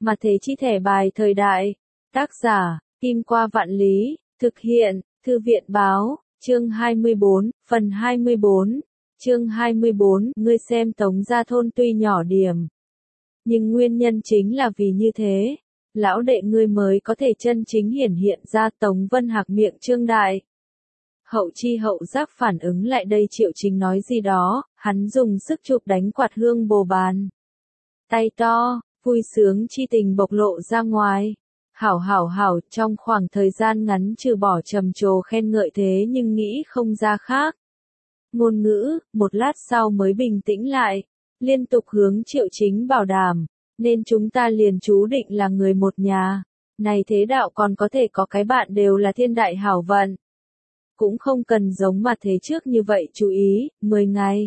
Mà thế chi thẻ bài thời đại. Tác giả, Kim Qua Vạn Lý, thực hiện, Thư viện báo, chương 24, phần 24, chương 24, ngươi xem Tống gia thôn tuy nhỏ điểm. Nhưng nguyên nhân chính là vì như thế, lão đệ ngươi mới có thể chân chính hiển hiện ra. Tống Vân Hạc miệng trương đại. Hậu chi hậu giác phản ứng lại đây Triệu Chính nói gì đó, hắn dùng sức chụp đánh quạt hương bồ bàn. Tay to, vui sướng chi tình bộc lộ ra ngoài. Hảo, trong khoảng thời gian ngắn trừ bỏ trầm trồ khen ngợi thế nhưng nghĩ không ra khác. Ngôn ngữ, một lát sau mới bình tĩnh lại, liên tục hướng Triệu Chính bảo đảm, nên chúng ta liền chú định là người một nhà. Này thế đạo còn có thể có cái bạn đều là thiên đại hảo vận. Cũng không cần giống mà thế trước như vậy chú ý, 10 ngày.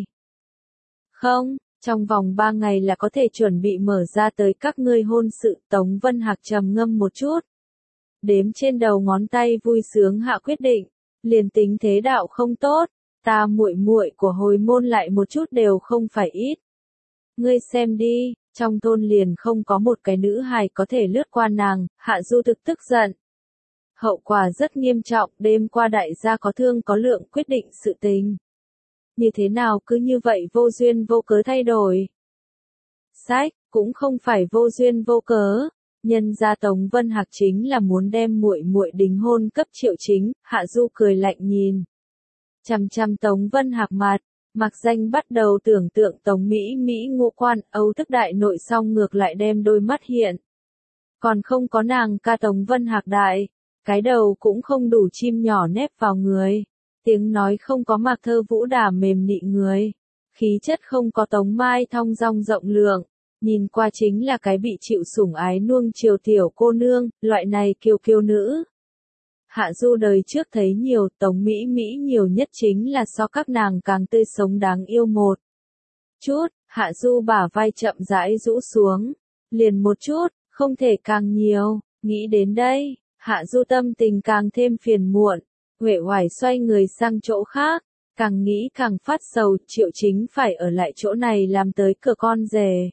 Không, trong vòng 3 ngày là có thể chuẩn bị mở ra tới các ngươi hôn sự. Tống Vân Hạc trầm ngâm một chút. Đếm trên đầu ngón tay vui sướng hạ quyết định, liền tính thế đạo không tốt, ta muội muội của hồi môn lại một chút đều không phải ít. Ngươi xem đi, trong thôn liền không có một cái nữ hài có thể lướt qua nàng. Hạ Du thực tức giận. Hậu quả rất nghiêm trọng, đêm qua đại gia có thương có lượng quyết định sự tình. Như thế nào cứ như vậy vô duyên vô cớ thay đổi. Sách, cũng không phải vô duyên vô cớ. Nhân gia Tống Vân Hạc chính là muốn đem muội muội đính hôn cấp Triệu Chính. Hạ Du cười lạnh nhìn. Chằm Tống Vân Hạc mặt, mặc danh bắt đầu tưởng tượng Tống Mỹ ngũ quan, Âu thức đại nội xong ngược lại đem đôi mắt hiện. Còn không có nàng ca Tống Vân Hạc đại, cái đầu cũng không đủ chim nhỏ nép vào người, tiếng nói không có Mạc Thơ Vũ Đà mềm nị người, khí chất không có Tống Mai thong dong rộng lượng, nhìn qua chính là cái bị chịu sủng ái nuông chiều tiểu cô nương, loại này kiêu nữ. Hạ Du đời trước thấy nhiều, Tống Mỹ nhiều nhất chính là so các nàng càng tươi sống đáng yêu một chút. Hạ Du bả vai chậm rãi rũ xuống, liền một chút, không thể càng nhiều. Nghĩ đến đây, Hạ Du tâm tình càng thêm phiền muộn, uể oải xoay người sang chỗ khác, càng nghĩ càng phát sầu. Triệu Chính phải ở lại chỗ này làm tới cửa con rể.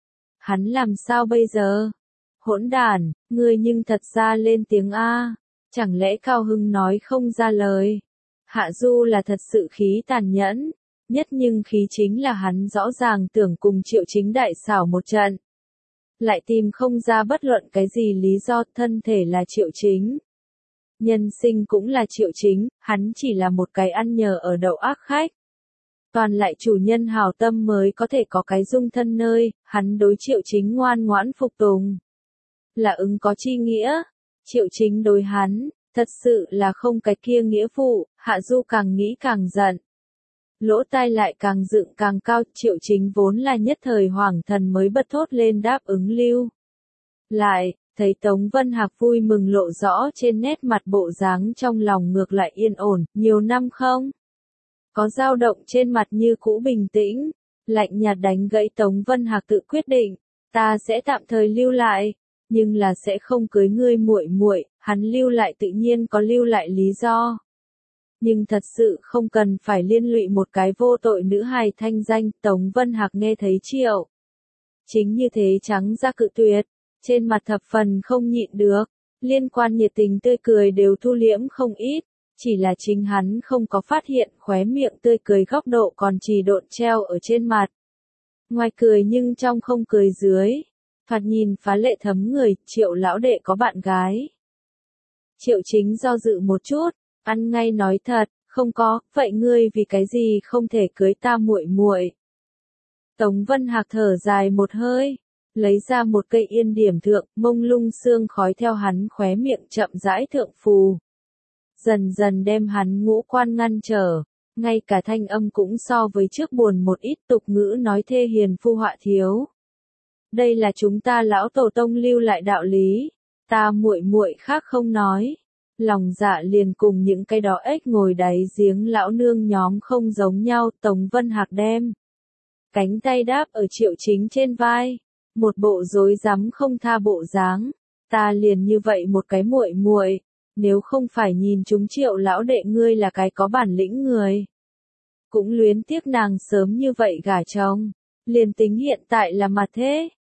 Hắn làm sao bây giờ? Hỗn đản, ngươi nhưng thật ra lên tiếng A. Chẳng lẽ Cao Hưng nói không ra lời? Hạ Du là thật sự khí tàn nhẫn, nhất nhưng khí chính là hắn rõ ràng tưởng cùng Triệu Chính đại xảo một trận. Lại tìm không ra bất luận cái gì lý do. Thân thể là Triệu Chính, nhân sinh cũng là Triệu Chính, hắn chỉ là một cái ăn nhờ ở đậu ác khách. Toàn lại chủ nhân hảo tâm mới có thể có cái dung thân nơi, hắn đối Triệu Chính ngoan ngoãn phục tùng. Là ứng có chi nghĩa. Triệu Chính đối hắn, thật sự là không cái kia nghĩa vụ. Hạ Du càng nghĩ càng giận. Lỗ tai lại càng dựng càng cao. Triệu Chính vốn là nhất thời hoảng thần mới bật thốt lên đáp ứng lưu lại, thấy Tống Vân Hạc vui mừng lộ rõ trên nét mặt, bộ dáng trong lòng ngược lại yên ổn. Nhiều năm không có dao động, trên mặt như cũ bình tĩnh, lạnh nhạt đánh gãy Tống Vân Hạc tự quyết định. Ta sẽ tạm thời lưu lại, nhưng là sẽ không cưới ngươi muội muội. Hắn lưu lại tự nhiên có lưu lại lý do, nhưng thật sự không cần phải liên lụy một cái vô tội nữ hài thanh danh. Tống Vân Hạc nghe thấy Triệu Chính như thế trắng ra cự tuyệt, trên mặt thập phần không nhịn được, liên quan nhiệt tình tươi cười đều thu liễm không ít, chỉ là chính hắn không có phát hiện khóe miệng tươi cười góc độ còn chỉ độn treo ở trên mặt. Ngoài cười nhưng trong không cười dưới, thoạt nhìn phá lệ thấm người. Triệu lão đệ có bạn gái? Triệu Chính do dự một chút, ăn ngay nói thật, không có. Vậy ngươi vì cái gì không thể cưới ta muội muội? Tống Vân Hạc thở dài một hơi, lấy ra một cây yên điểm thượng, mông lung sương khói theo hắn khóe miệng chậm rãi thượng phù. Dần dần đem hắn ngũ quan ngăn trở, ngay cả thanh âm cũng so với trước buồn một ít. Tục ngữ nói thê hiền phu họa thiếu. Đây là chúng ta lão tổ tông lưu lại đạo lý, ta muội muội khác không nói. Lòng dạ liền cùng những cái đó ếch ngồi đáy giếng lão nương nhóm không giống nhau. Tống Vân Hạc đem cánh tay đáp ở Triệu Chính trên vai, một bộ rối rắm không tha bộ dáng. Ta liền như vậy một cái muội muội, nếu không phải nhìn chúng Triệu lão đệ ngươi là cái có bản lĩnh người, cũng luyến tiếc nàng sớm như vậy gả chồng. Liền tính hiện tại là mặt thế,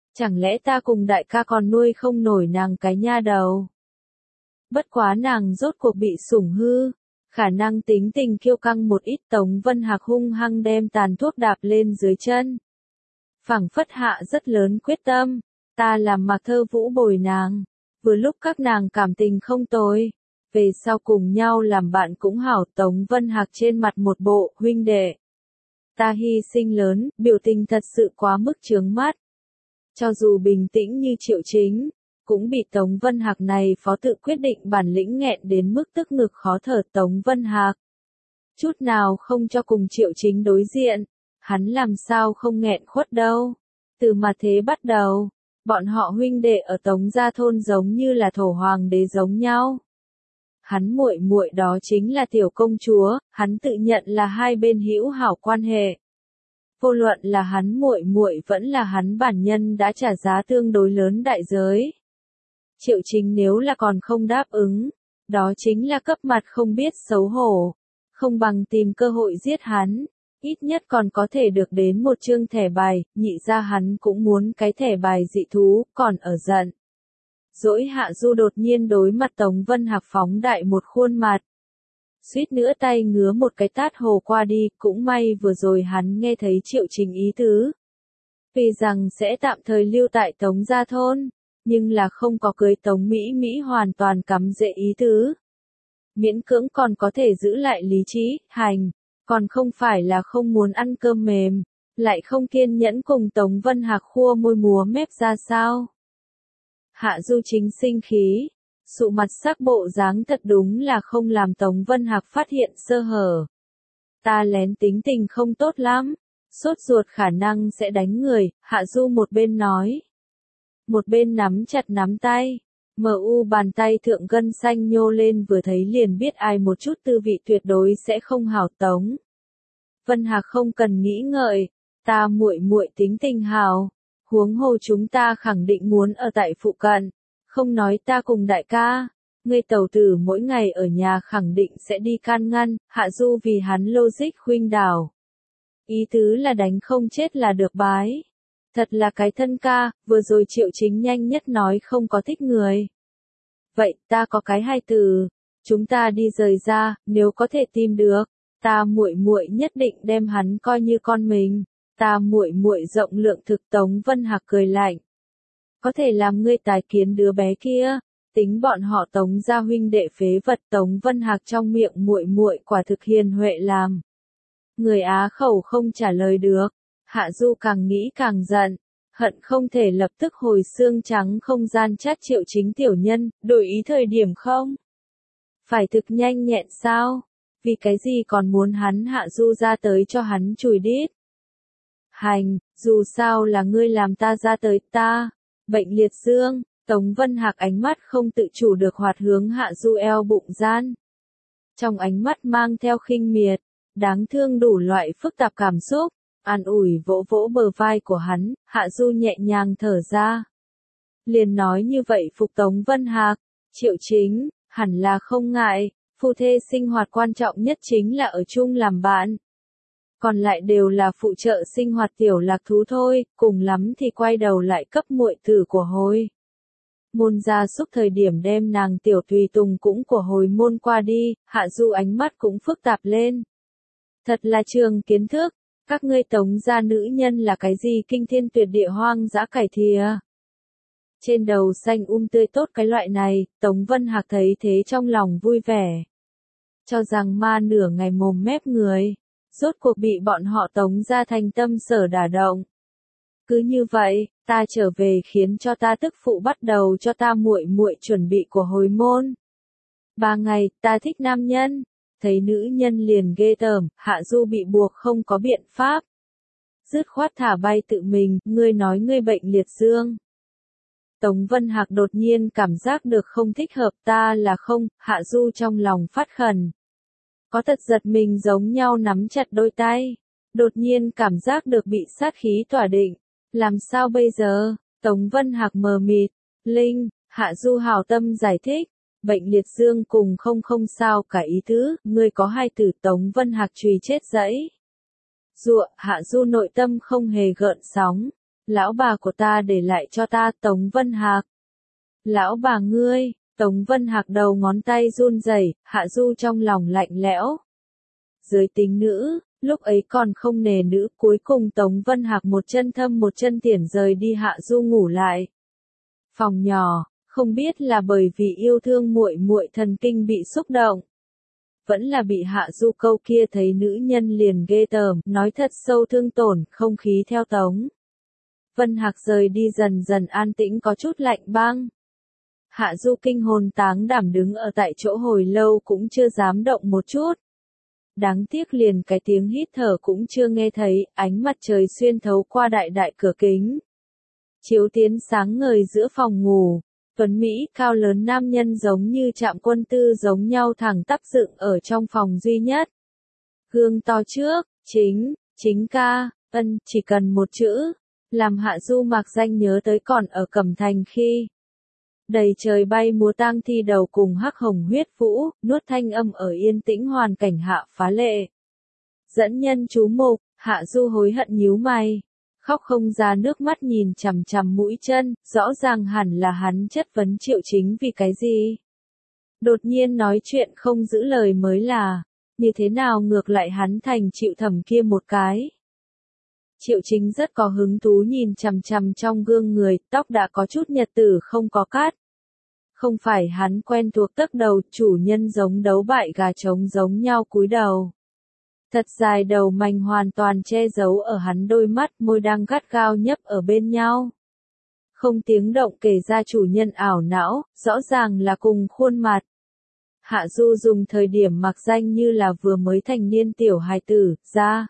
Chẳng lẽ ta cùng đại ca còn nuôi không nổi nàng cái nha đầu? Bất quá nàng rốt cuộc bị sủng hư, khả năng tính tình kiêu căng một ít. Tống Vân Hạc hung hăng đem tàn thuốc đạp lên dưới chân. Phảng phất hạ rất lớn quyết tâm, ta làm Mạc Thơ Vũ bồi nàng, vừa lúc các nàng cảm tình không tồi, về sau cùng nhau làm bạn cũng hảo. Tống Vân Hạc trên mặt một bộ huynh đệ. Ta hy sinh lớn, biểu tình thật sự quá mức chướng mắt. Cho dù bình tĩnh như Triệu Chính, cũng bị Tống Vân Hạc này phó tự quyết định bản lĩnh nghẹn đến mức tức ngực khó thở. Tống Vân Hạc chút nào không cho cùng Triệu Chính đối diện, hắn làm sao không nghẹn khuất đâu. Từ mà thế bắt đầu, bọn họ huynh đệ ở Tống gia thôn giống như là thổ hoàng đế giống nhau. Hắn muội muội đó chính là tiểu công chúa, hắn tự nhận là hai bên hữu hảo quan hệ. Vô luận là hắn muội muội vẫn là hắn bản nhân đã trả giá tương đối lớn đại giới. Triệu Chính nếu là còn không đáp ứng, đó chính là cấp mặt không biết xấu hổ, không bằng tìm cơ hội giết hắn, ít nhất còn có thể được đến một chương thẻ bài. Nhị ra hắn cũng muốn cái thẻ bài dị thú, còn ở giận dỗi Hạ Du đột nhiên đối mặt Tống Vân Hạc phóng đại một khuôn mặt. Suýt nữa tay ngứa một cái tát hồ qua đi, cũng may vừa rồi hắn nghe thấy Triệu Chính ý tứ. Vì rằng sẽ tạm thời lưu tại Tống gia thôn, nhưng là không có cưới Tống Mỹ Mỹ hoàn toàn cắm rễ ý tứ. Miễn cưỡng còn có thể giữ lại lý trí, hành, còn không phải là không muốn ăn cơm mềm, lại không kiên nhẫn cùng Tống Vân Hạc khua môi múa mép ra sao. Hạ Du chính sinh khí, sụ mặt sắc bộ dáng thật đúng là không làm Tống Vân Hạc phát hiện sơ hở. Ta lén tính tình không tốt lắm, sốt ruột khả năng sẽ đánh người, Hạ Du một bên nói. Một bên nắm chặt nắm tay, bàn tay thượng gân xanh nhô lên vừa thấy liền biết ai một chút tư vị tuyệt đối sẽ không hảo. Tống Vân Hạc không cần nghĩ ngợi, ta muội muội tính tình hảo, huống hồ chúng ta khẳng định muốn ở tại phụ cận, không nói ta cùng đại ca, ngươi tẩu tử mỗi ngày ở nhà khẳng định sẽ đi can ngăn. Hạ Du vì hắn logic khuynh đảo. Ý tứ là đánh không chết là được bái. Thật là cái thân ca, vừa rồi Triệu Chính nhanh nhất nói không có thích người. Vậy ta có cái hai từ, chúng ta đi rời ra, nếu có thể tìm được, ta muội muội nhất định đem hắn coi như con mình. Ta muội muội rộng lượng thực. Tống Vân Hạc cười lạnh. Có thể làm ngươi tái kiến đứa bé kia, tính bọn họ Tống gia huynh đệ phế vật. Tống Vân Hạc trong miệng muội muội quả thực hiền huệ làm. Người á khẩu không trả lời được. Hạ Du càng nghĩ càng giận, hận không thể lập tức hồi xương trắng không gian chát Triệu Chính tiểu nhân, đổi ý thời điểm không? Phải thực nhanh nhẹn sao? Vì cái gì còn muốn hắn Hạ Du ra tới cho hắn chùi đít? Hành, dù sao là ngươi làm ta ra tới ta. Bệnh liệt dương, Tống Vân Hạc ánh mắt không tự chủ được hoạt hướng Hạ Du eo bụng gian. Trong ánh mắt mang theo khinh miệt, đáng thương đủ loại phức tạp cảm xúc. An ủi vỗ vỗ bờ vai của hắn, Hạ Du nhẹ nhàng thở ra. Liền nói như vậy phục Tống Vân Hạc, Triệu Chính, hẳn là không ngại, phu thê sinh hoạt quan trọng nhất chính là ở chung làm bạn. Còn lại đều là phụ trợ sinh hoạt tiểu lạc thú thôi, cùng lắm thì quay đầu lại cấp muội tử của hồi môn gia súc thời điểm đem nàng tiểu tùy tùng cũng của hồi môn qua đi. Hạ Du ánh mắt cũng phức tạp lên. Thật là trường kiến thức. Các ngươi Tống gia nữ nhân là cái gì kinh thiên tuyệt địa hoang dã cải thìa. Trên đầu xanh tươi tốt cái loại này, Tống Vân Hạc thấy thế trong lòng vui vẻ. Cho rằng ma nửa ngày mồm mép người, rốt cuộc bị bọn họ Tống gia thành tâm sở đả động. Cứ như vậy, ta trở về khiến cho ta tức phụ bắt đầu cho ta muội muội chuẩn bị của hồi môn. 3 ngày, ta thích nam nhân. Thấy nữ nhân liền ghê tởm, Hạ Du bị buộc không có biện pháp. Dứt khoát thả bay tự mình, ngươi nói ngươi bệnh liệt dương. Tống Vân Hạc đột nhiên cảm giác được không thích hợp. Ta là không. Hạ Du trong lòng phát khẩn. Có thật giật mình giống nhau nắm chặt đôi tay. Đột nhiên cảm giác được bị sát khí tỏa định. Làm sao bây giờ? Tống Vân Hạc mờ mịt. Linh, Hạ Du hảo tâm giải thích. Bệnh liệt dương cùng không sao cả ý tứ, ngươi có hai từ. Tống Vân Hạc chùy chết dẫy. Dụa, Hạ Du nội tâm không hề gợn sóng. Lão bà của ta để lại cho ta, Tống Vân Hạc. Lão bà ngươi, Tống Vân Hạc đầu ngón tay run rẩy, Hạ Du trong lòng lạnh lẽo. Giới tính nữ, lúc ấy còn không nề nữ, cuối cùng Tống Vân Hạc một chân thâm một chân tiễn rời đi Hạ Du ngủ lại. Phòng nhỏ, không biết là bởi vì yêu thương muội muội thần kinh bị xúc động. Vẫn là bị Hạ Du câu kia thấy nữ nhân liền ghê tởm, nói thật sâu thương tổn, không khí theo Tống Vân Hạc rời đi dần dần an tĩnh có chút lạnh băng. Hạ Du kinh hồn táng đảm đứng ở tại chỗ hồi lâu cũng chưa dám động một chút. Đáng tiếc liền cái tiếng hít thở cũng chưa nghe thấy, ánh mặt trời xuyên thấu qua đại đại cửa kính. Chiếu tiến sáng ngời giữa phòng ngủ, tuấn Mỹ cao lớn nam nhân giống như Trạm Quân Tư giống nhau thẳng tắp dựng ở trong phòng duy nhất. Gương to trước, chính ca, chỉ cần một chữ, làm Hạ Du mạc danh nhớ tới còn ở Cẩm Thành khi. Đầy trời bay múa tang thi đầu cùng hắc hồng huyết vũ, nuốt thanh âm ở yên tĩnh hoàn cảnh hạ phá lệ. Dẫn nhân chú mục, Hạ Du hối hận nhíu mày. Khóc không ra nước mắt nhìn chằm chằm mũi chân, rõ ràng hẳn là hắn chất vấn Triệu Chính vì cái gì. Đột nhiên nói chuyện không giữ lời mới là, như thế nào ngược lại hắn thành chịu thầm kia một cái. Triệu Chính rất có hứng thú nhìn chằm chằm trong gương người, tóc đã có chút nhật tử không có cát. Không phải hắn quen thuộc tấc đầu, chủ nhân giống đấu bại gà trống giống nhau cúi đầu. Thật dài đầu mảnh hoàn toàn che giấu ở hắn đôi mắt, môi đang gắt gao nhấp ở bên nhau. Không tiếng động kể ra chủ nhân ảo não, rõ ràng là cùng khuôn mặt. Hạ Du dùng thời điểm mặc danh như là vừa mới thành niên tiểu hài tử, ra.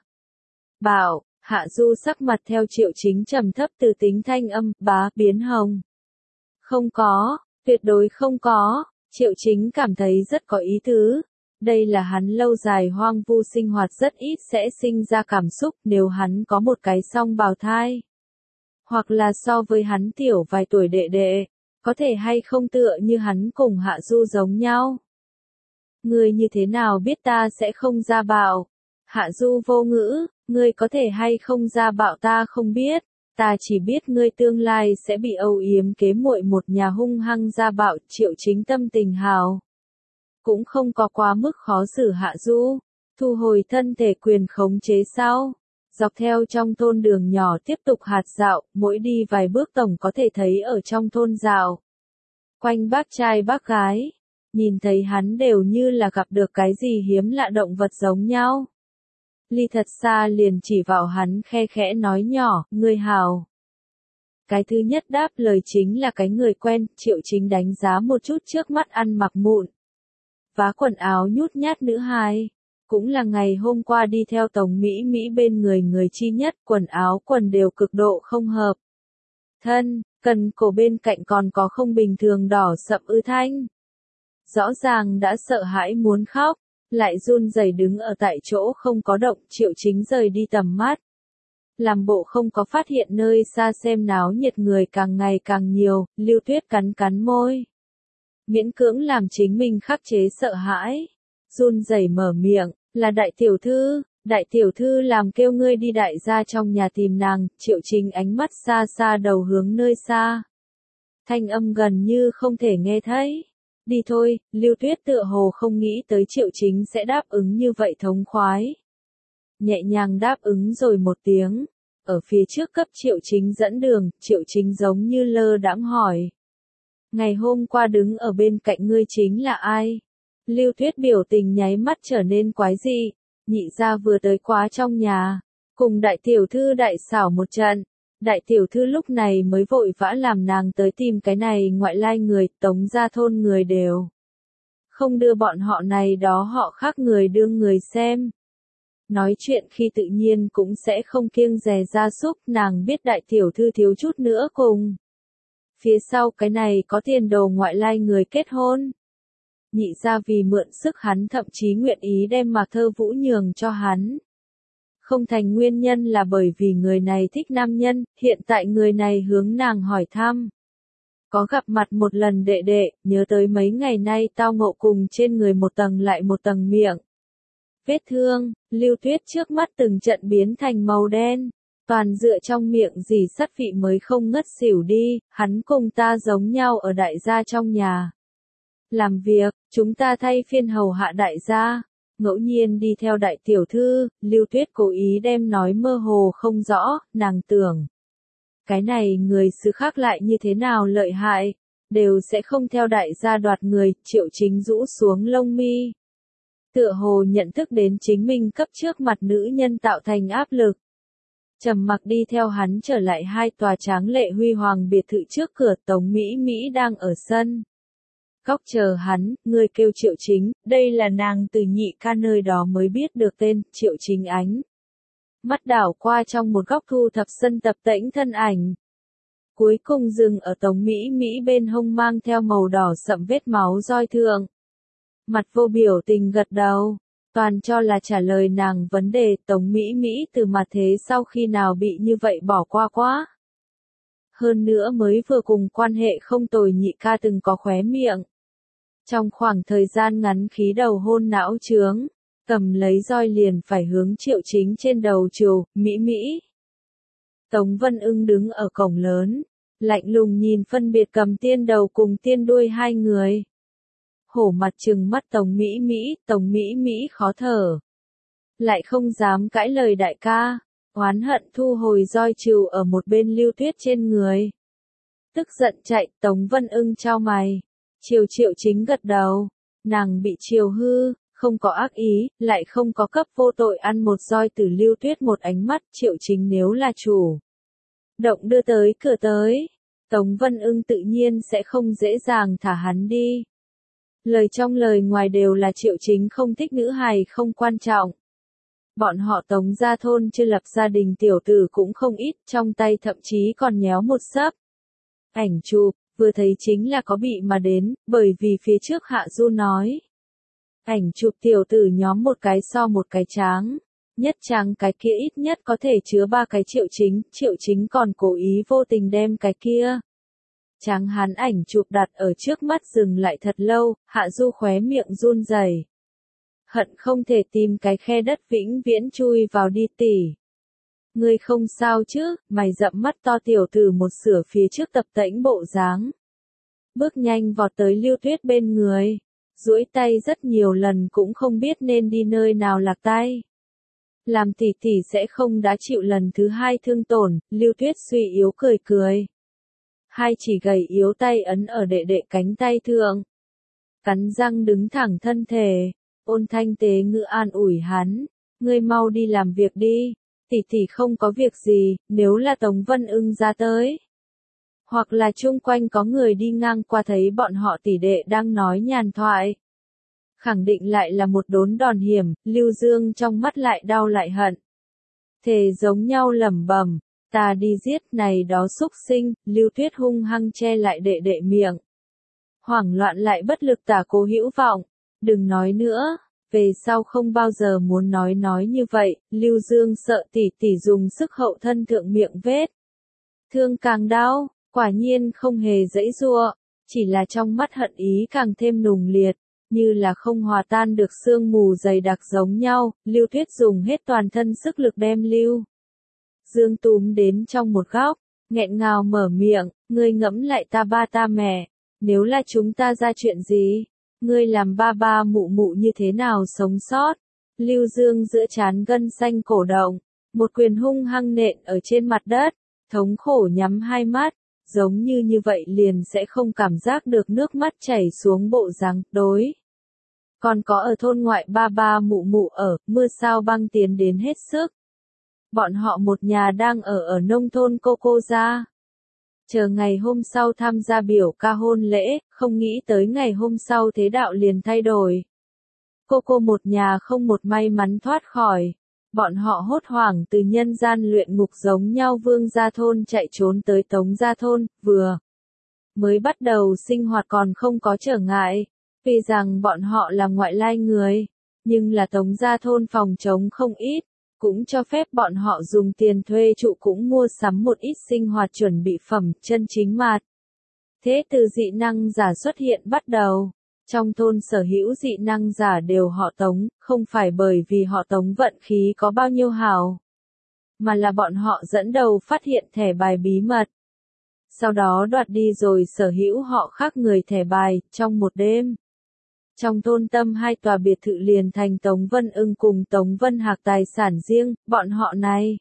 Bảo, Hạ Du sắc mặt theo Triệu Chính trầm thấp từ tính thanh âm, biến hồng. Không có, tuyệt đối không có, Triệu Chính cảm thấy rất có ý tứ. Đây là hắn lâu dài hoang vu sinh hoạt rất ít sẽ sinh ra cảm xúc nếu hắn có một cái song bào thai. Hoặc là so với hắn tiểu vài tuổi đệ đệ, có thể hay không tựa như hắn cùng Hạ Du giống nhau. Ngươi như thế nào biết ta sẽ không ra bạo? Hạ Du vô ngữ, ngươi có thể hay không ra bạo ta không biết, ta chỉ biết ngươi tương lai sẽ bị âu yếm kế muội một nhà hung hăng ra bạo. Triệu Chính tâm tình hào. Cũng không có quá mức khó xử Hạ Du, thu hồi thân thể quyền khống chế sau. Dọc theo trong thôn đường nhỏ tiếp tục hạt dạo, mỗi đi vài bước tổng có thể thấy ở trong thôn dạo. Quanh bác trai bác gái, nhìn thấy hắn đều như là gặp được cái gì hiếm lạ động vật giống nhau. Ly thật xa liền chỉ vào hắn khe khẽ nói nhỏ, ngươi hào. Cái thứ nhất đáp lời chính là cái người quen, Triệu Chính đánh giá một chút trước mắt ăn mặc mụn. Vá quần áo nhút nhát nữ hài. Cũng là ngày hôm qua đi theo Tống Mỹ bên người chi nhất, quần áo quần đều cực độ không hợp. Thân, cần cổ bên cạnh còn có không bình thường đỏ sậm ư thanh. Rõ ràng đã sợ hãi muốn khóc, lại run rẩy đứng ở tại chỗ không có động. Triệu Chính rời đi tầm mắt. Làm bộ không có phát hiện nơi xa xem náo nhiệt người càng ngày càng nhiều, Lưu Tuyết cắn môi. Miễn cưỡng làm chính mình khắc chế sợ hãi. Run rẩy mở miệng, là đại tiểu thư làm kêu ngươi đi đại gia trong nhà tìm nàng. Triệu Chính ánh mắt xa xa đầu hướng nơi xa. Thanh âm gần như không thể nghe thấy. Đi thôi, Lưu Tuyết tựa hồ không nghĩ tới Triệu Chính sẽ đáp ứng như vậy thống khoái. Nhẹ nhàng đáp ứng rồi một tiếng. Ở phía trước cấp Triệu Chính dẫn đường, Triệu Chính giống như lơ đãng hỏi. Ngày hôm qua đứng ở bên cạnh ngươi chính là ai? Lưu Tuyết biểu tình nháy mắt trở nên quái dị. Nhị gia vừa tới quá trong nhà, cùng đại tiểu thư đại xảo một trận. Đại tiểu thư lúc này mới vội vã làm nàng tới tìm cái này ngoại lai người, Tống gia thôn người đều. Không đưa bọn họ này đó họ khác người đương người xem. Nói chuyện khi tự nhiên cũng sẽ không kiêng dè gia súc, nàng biết đại tiểu thư thiếu chút nữa cùng. Phía sau cái này có tiền đồ ngoại lai người kết hôn. Nhị gia vì mượn sức hắn thậm chí nguyện ý đem Mạc Thơ Vũ nhường cho hắn. Không thành nguyên nhân là bởi vì người này thích nam nhân, hiện tại người này hướng nàng hỏi thăm. Có gặp mặt một lần đệ đệ, nhớ tới mấy ngày nay tao ngộ cùng trên người một tầng lại một tầng miệng. Vết thương, Lưu Tuyết trước mắt từng trận biến thành màu đen. toàn dựa trong miệng dì sắt vị mới không ngất xỉu đi, hắn cùng ta giống nhau ở đại gia trong nhà. Làm việc, chúng ta thay phiên hầu hạ đại gia. Ngẫu nhiên đi theo đại tiểu thư, Lưu Tuyết cố ý đem nói mơ hồ không rõ, nàng tưởng. Cái này người xứ khác lại như thế nào lợi hại, đều sẽ không theo đại gia đoạt người, Triệu Chính rũ xuống lông mi. Tựa hồ nhận thức đến chính mình cấp trước mặt nữ nhân tạo thành áp lực. Trầm mặc đi theo hắn trở lại hai tòa tráng lệ huy hoàng biệt thự trước cửa. Tống Mỹ Mỹ đang ở sân góc chờ hắn, người kêu Triệu Chính, đây là nàng từ nhị ca nơi đó mới biết được tên, Triệu Chính Ánh. Mắt đảo qua trong một góc thu thập sân tập tễnh thân ảnh. Cuối cùng dừng ở Tống Mỹ Mỹ bên hông mang theo màu đỏ sậm vết máu roi thượng. Mặt vô biểu tình gật đầu, toàn cho là trả lời nàng vấn đề. Tống Mỹ Mỹ từ mặt thế sau khi nào bị như vậy bỏ qua quá. Hơn nữa mới vừa cùng quan hệ không tồi nhị ca từng có khóe miệng. Trong khoảng thời gian ngắn khí đầu hôn não chướng, cầm lấy roi liền phải hướng Triệu Chính trên đầu trù, Mỹ Mỹ. Tống Vân Ưng đứng ở cổng lớn, lạnh lùng nhìn phân biệt cầm tiên đầu cùng tiên đuôi hai người. Hổ mặt trừng mắt Tống Mỹ Mỹ khó thở. Lại không dám cãi lời đại ca, oán hận thu hồi roi trừ ở một bên Lưu Tuyết trên người. Tức giận chạy, Tống Vân Ưng chau mày. Triệu Chính gật đầu, nàng bị chiều hư, không có ác ý, lại không có cấp vô tội ăn một roi từ Lưu Tuyết một ánh mắt. Triệu Chính nếu là chủ động đưa tới cửa tới, Tống Vân Ưng tự nhiên sẽ không dễ dàng thả hắn đi. Lời trong lời ngoài đều là Triệu Chính không thích nữ hài không quan trọng. Bọn họ Tống gia thôn chưa lập gia đình tiểu tử cũng không ít, trong tay thậm chí còn nhéo một xấp ảnh chụp, vừa thấy chính là có bị mà đến, bởi vì phía trước Hạ Du nói. Ảnh chụp tiểu tử nhóm một cái so một cái tráng, nhất tráng cái kia ít nhất có thể chứa 3 cái Triệu Chính còn cố ý vô tình đem cái kia. Tráng hắn ảnh chụp đặt ở trước mắt dừng lại thật lâu, Hạ Du khóe miệng run rẩy. Hận không thể tìm cái khe đất vĩnh viễn chui vào đi tỉ. Ngươi không sao chứ, mày rậm mắt to tiểu tử một sửa phía trước tập tễnh bộ dáng. Bước nhanh vọt tới Lưu Tuyết bên người, duỗi tay rất nhiều lần cũng không biết nên đi nơi nào lạc tay. Làm tỷ tỷ sẽ không đã chịu lần thứ hai thương tổn, Lưu Tuyết suy yếu cười cười. Hai chỉ gầy yếu tay ấn ở đệ đệ cánh tay thượng. Cắn răng đứng thẳng thân thể, ôn thanh tế ngữ an ủi hắn, ngươi mau đi làm việc đi, tỷ tỷ không có việc gì, nếu là Tống Vân Ưng ra tới. Hoặc là chung quanh có người đi ngang qua thấy bọn họ tỷ đệ đang nói nhàn thoại. Khẳng định lại là một đốn đòn hiểm, Lưu Dương trong mắt lại đau lại hận. Thề giống nhau lẩm bẩm, ta đi giết này đó xúc sinh, Lưu Tuyết hung hăng che lại đệ đệ miệng. Hoảng loạn lại bất lực tả Cố Hữu Vọng, đừng nói nữa, về sau không bao giờ muốn nói như vậy, Lưu Dương sợ tỷ tỷ dùng sức hậu thân thượng miệng vết. Thương càng đau, quả nhiên không hề dãy giụa, chỉ là trong mắt hận ý càng thêm nùng liệt, như là không hòa tan được sương mù dày đặc giống nhau. Lưu Tuyết dùng hết toàn thân sức lực đem Lưu Dương túm đến trong một góc, nghẹn ngào mở miệng, ngươi ngẫm lại ta ba ta mẹ, nếu là chúng ta ra chuyện gì, ngươi làm ba ba mụ mụ như thế nào sống sót. Lưu Dương giữa trán gân xanh cổ động, một quyền hung hăng nện ở trên mặt đất, thống khổ nhắm hai mắt, giống như vậy liền sẽ không cảm giác được nước mắt chảy xuống bộ dáng. Đối. Còn có ở thôn ngoại ba ba mụ mụ ở, mưa sao băng tiến đến hết sức. Bọn họ một nhà đang ở nông thôn cô gia. Chờ ngày hôm sau tham gia biểu ca hôn lễ, không nghĩ tới ngày hôm sau thế đạo liền thay đổi. Cô một nhà không một may mắn thoát khỏi. Bọn họ hốt hoảng từ nhân gian luyện ngục giống nhau Vương gia thôn chạy trốn tới Tống gia thôn, vừa mới bắt đầu sinh hoạt còn không có trở ngại, vì rằng bọn họ là ngoại lai người, nhưng là Tống gia thôn phòng trống không ít, cũng cho phép bọn họ dùng tiền thuê trụ cũng mua sắm một ít sinh hoạt chuẩn bị phẩm chân chính mạt. Thế từ dị năng giả xuất hiện bắt đầu. Trong thôn sở hữu dị năng giả đều họ Tống, không phải bởi vì họ Tống vận khí có bao nhiêu hảo, mà là bọn họ dẫn đầu phát hiện thẻ bài bí mật. Sau đó đoạt đi rồi sở hữu họ khác người thẻ bài, trong một đêm. Trong thôn Tâm hai tòa biệt thự liền thành Tống Vân Ưng cùng Tống Vân Hạc tài sản riêng, bọn họ này.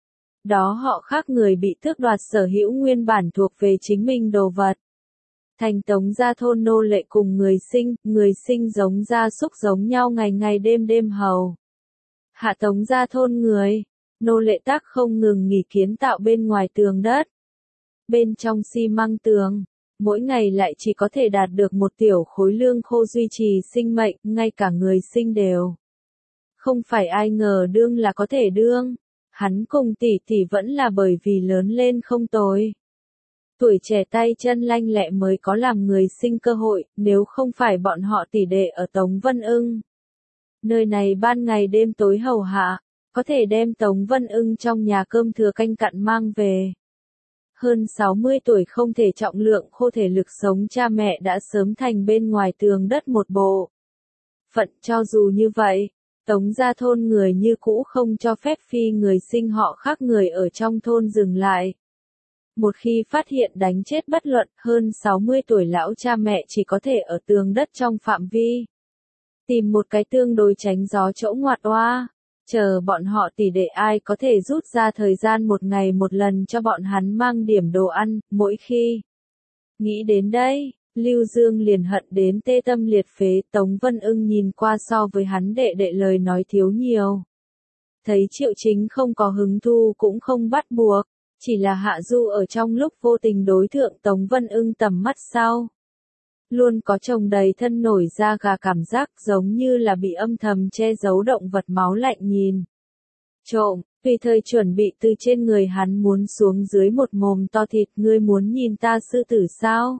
Đó họ khác người bị tước đoạt sở hữu nguyên bản thuộc về chính mình đồ vật. Thành Tống gia thôn nô lệ cùng người sinh giống gia súc giống nhau ngày ngày đêm đêm hầu. Hạ Tống gia thôn người, nô lệ tác không ngừng nghỉ kiến tạo bên ngoài tường đất. Bên trong xi măng tường, mỗi ngày lại chỉ có thể đạt được một tiểu khối lương khô duy trì sinh mệnh, ngay cả người sinh đều. Không phải ai ngờ đương là có thể đương, hắn cùng tỷ tỷ vẫn là bởi vì lớn lên không tồi. Tuổi trẻ tay chân lanh lẹ mới có làm người sinh cơ hội, nếu không phải bọn họ tỷ đệ ở Tống Vân Ưng. Nơi này ban ngày đêm tối hầu hạ, có thể đem Tống Vân Ưng trong nhà cơm thừa canh cặn mang về. Hơn 60 tuổi không thể trọng lượng khô thể lực sống cha mẹ đã sớm thành bên ngoài tường đất một bộ. Phận cho dù như vậy, Tống gia thôn người như cũ không cho phép phi người sinh họ khác người ở trong thôn dừng lại. Một khi phát hiện đánh chết bất luận, hơn 60 tuổi lão cha mẹ chỉ có thể ở tường đất trong phạm vi. Tìm một cái tương đối tránh gió chỗ ngoặt oa, chờ bọn họ tỷ đệ ai có thể rút ra thời gian một ngày một lần cho bọn hắn mang điểm đồ ăn, mỗi khi. Nghĩ đến đây, Lưu Dương liền hận đến tê tâm liệt phế, Tống Vân Ưng nhìn qua so với hắn đệ đệ lời nói thiếu nhiều. Thấy Triệu Chính không có hứng thu cũng không bắt buộc. Chỉ là Hạ Du ở trong lúc vô tình đối thượng Tống Vân Ưng tầm mắt sau. Luôn có chồng đầy thân nổi da gà cảm giác giống như là bị âm thầm che giấu động vật máu lạnh nhìn. Trộm, tùy thời chuẩn bị từ trên người hắn muốn xuống dưới một mồm to thịt, ngươi muốn nhìn ta sư tử sao?